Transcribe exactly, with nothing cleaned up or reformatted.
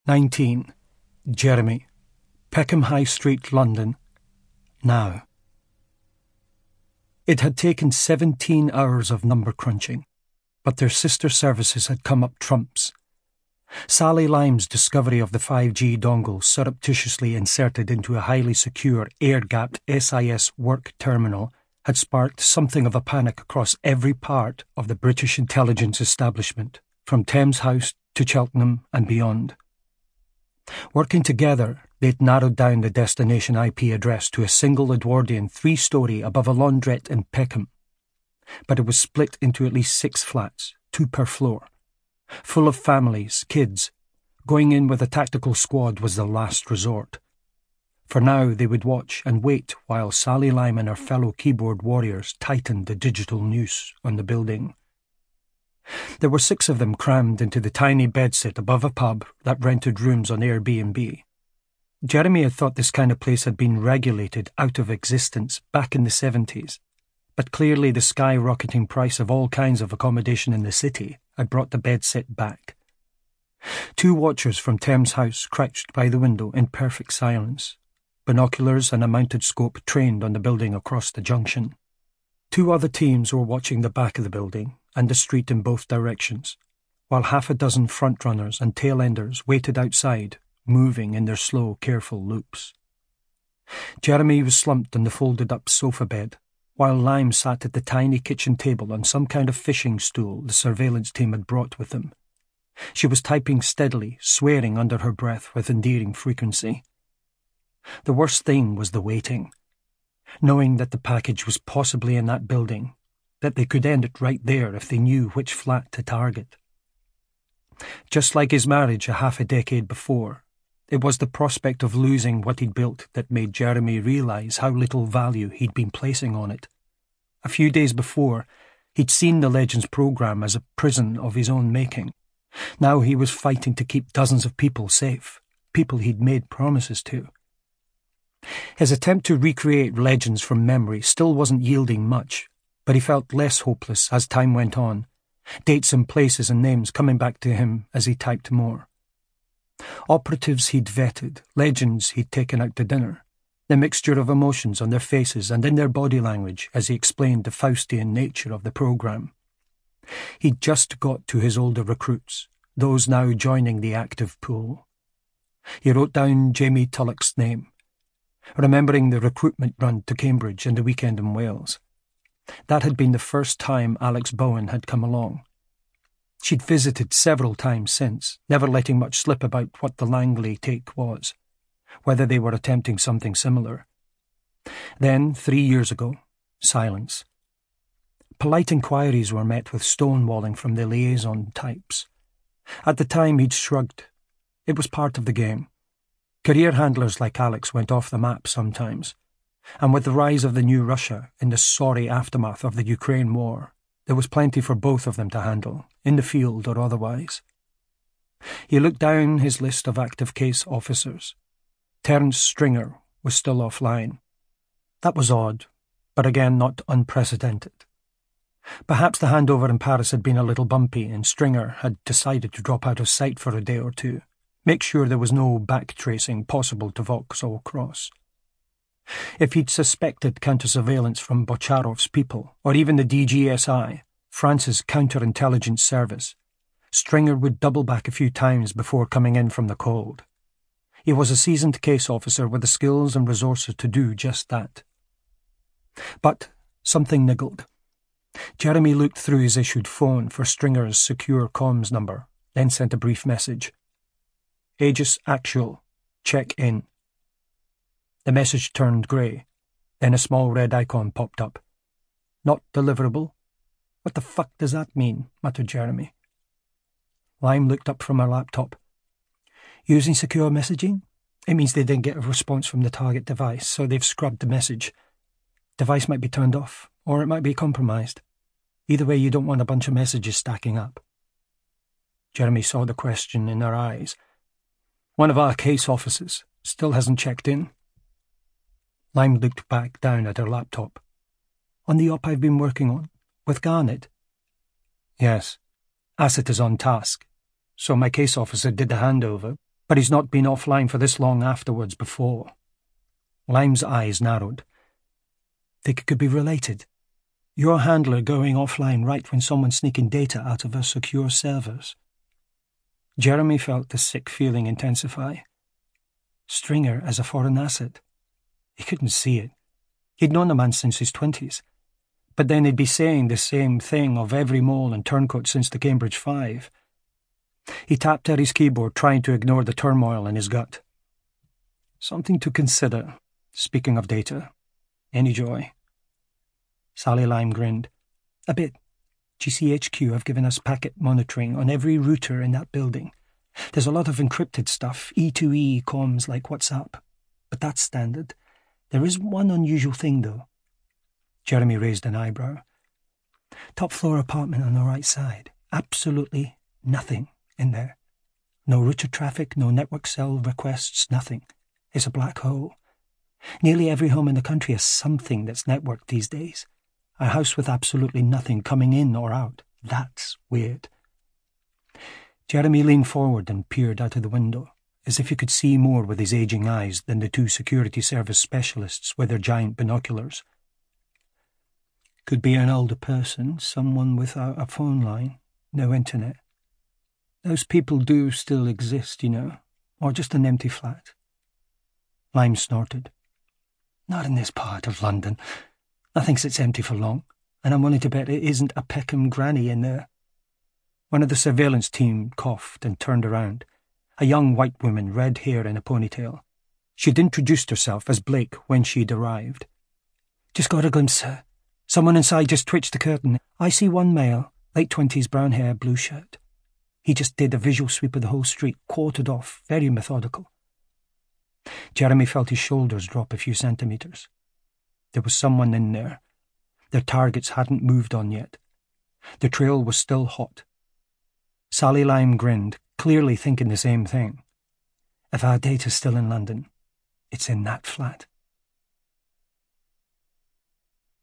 nineteen. Jeremy. Peckham High Street, London. Now. It had taken seventeen hours of number crunching, but their sister services had come up trumps. Sally Lime's discovery of the five G dongle surreptitiously inserted into a highly secure, air-gapped S I S work terminal had sparked something of a panic across every part of the British intelligence establishment, from Thames House to Cheltenham and beyond. Working together, they'd narrowed down the destination I P address to a single Edwardian three-storey above a laundrette in Peckham. But it was split into at least six flats, two per floor. Full of families, kids. Going in with a tactical squad was the last resort. For now, they would watch and wait while Sally Lime and her fellow keyboard warriors tightened the digital noose on the building. There were six of them crammed into the tiny bedsit above a pub that rented rooms on Airbnb. Jeremy had thought this kind of place had been regulated out of existence back in the seventies, but clearly the skyrocketing price of all kinds of accommodation in the city had brought the bedsit back. Two watchers from Thames House crouched by the window in perfect silence, binoculars and a mounted scope trained on the building across the junction. Two other teams were watching the back of the building and the street in both directions, while half a dozen front-runners and tail-enders waited outside, moving in their slow, careful loops. Jeremy was slumped on the folded-up sofa bed, while Lime sat at the tiny kitchen table on some kind of fishing stool the surveillance team had brought with them. She was typing steadily, swearing under her breath with endearing frequency. The worst thing was the waiting, knowing that the package was possibly in that building, that they could end it right there if they knew which flat to target. Just like his marriage a half a decade before, it was the prospect of losing what he'd built that made Jeremy realise how little value he'd been placing on it. A few days before, he'd seen the Legends programme as a prison of his own making. Now he was fighting to keep dozens of people safe, people he'd made promises to. His attempt to recreate Legends from memory still wasn't yielding much, but he felt less hopeless as time went on, dates and places and names coming back to him as he typed more. Operatives he'd vetted, legends he'd taken out to dinner, the mixture of emotions on their faces and in their body language as he explained the Faustian nature of the programme. He'd just got to his older recruits, those now joining the active pool. He wrote down Jamie Tulloch's name, remembering the recruitment run to Cambridge and the weekend in Wales. That had been the first time Alex Bowen had come along. She'd visited several times since, never letting much slip about what the Langley take was, whether they were attempting something similar. Then, three years ago, silence. Polite inquiries were met with stonewalling from the liaison types. At the time he'd shrugged. It was part of the game. Career handlers like Alex went off the map sometimes, and with the rise of the new Russia in the sorry aftermath of the Ukraine war, there was plenty for both of them to handle, in the field or otherwise. He looked down his list of active case officers. Terence Stringer was still offline. That was odd, but again not unprecedented. Perhaps the handover in Paris had been a little bumpy and Stringer had decided to drop out of sight for a day or two, make sure there was no back-tracing possible to Vauxhall Cross. If he'd suspected counter-surveillance from Bocharov's people, or even the D G S I, France's counterintelligence service, Stringer would double back a few times before coming in from the cold. He was a seasoned case officer with the skills and resources to do just that. But something niggled. Jeremy looked through his issued phone for Stringer's secure comms number, then sent a brief message. Aegis Actual. Check in. The message turned grey. Then a small red icon popped up. Not deliverable? What the fuck does that mean? Muttered Jeremy. Lime looked up from her laptop. Using secure messaging? It means they didn't get a response from the target device, so they've scrubbed the message. Device might be turned off, or it might be compromised. Either way, you don't want a bunch of messages stacking up. Jeremy saw the question in her eyes. One of our case officers still hasn't checked in. Lime looked back down at her laptop. On the op I've been working on, with Garnet? Yes. Asset is on task, so my case officer did the handover, but he's not been offline for this long afterwards before. Lime's eyes narrowed. They could be related. Your handler going offline right when someone's sneaking data out of our secure servers. Jeremy felt the sick feeling intensify. Stringer as a foreign asset. He couldn't see it. He'd known the man since his twenties. But then he'd be saying the same thing of every mole and turncoat since the Cambridge Five. He tapped at his keyboard, trying to ignore the turmoil in his gut. Something to consider. Speaking of data. Any joy? Sally Lime grinned. A bit. G C H Q have given us packet monitoring on every router in that building. There's a lot of encrypted stuff, E two E comms like WhatsApp. But that's standard. There is one unusual thing, though. Jeremy raised an eyebrow. Top floor apartment on the right side. Absolutely nothing in there. No router traffic, no network cell requests, nothing. It's a black hole. Nearly every home in the country has something that's networked these days. A house with absolutely nothing coming in or out. That's weird. Jeremy leaned forward and peered out of the window, as if he could see more with his aging eyes than the two security service specialists with their giant binoculars. Could be an older person, someone without a phone line, no internet. Those people do still exist, you know, or just an empty flat. Lime snorted. Not in this part of London. Nothing sits empty for long, and I'm willing to bet it isn't a Peckham granny in there. One of the surveillance team coughed and turned around. A young white woman, red hair in a ponytail. She'd introduced herself as Blake when she'd arrived. Just got a glimpse, sir. Someone inside just twitched the curtain. I see one male, late twenties, brown hair, blue shirt. He just did a visual sweep of the whole street, quartered off, very methodical. Jeremy felt his shoulders drop a few centimetres. There was someone in there. Their targets hadn't moved on yet. The trail was still hot. Sally Lime grinned, clearly thinking the same thing. If our data's still in London, it's in that flat.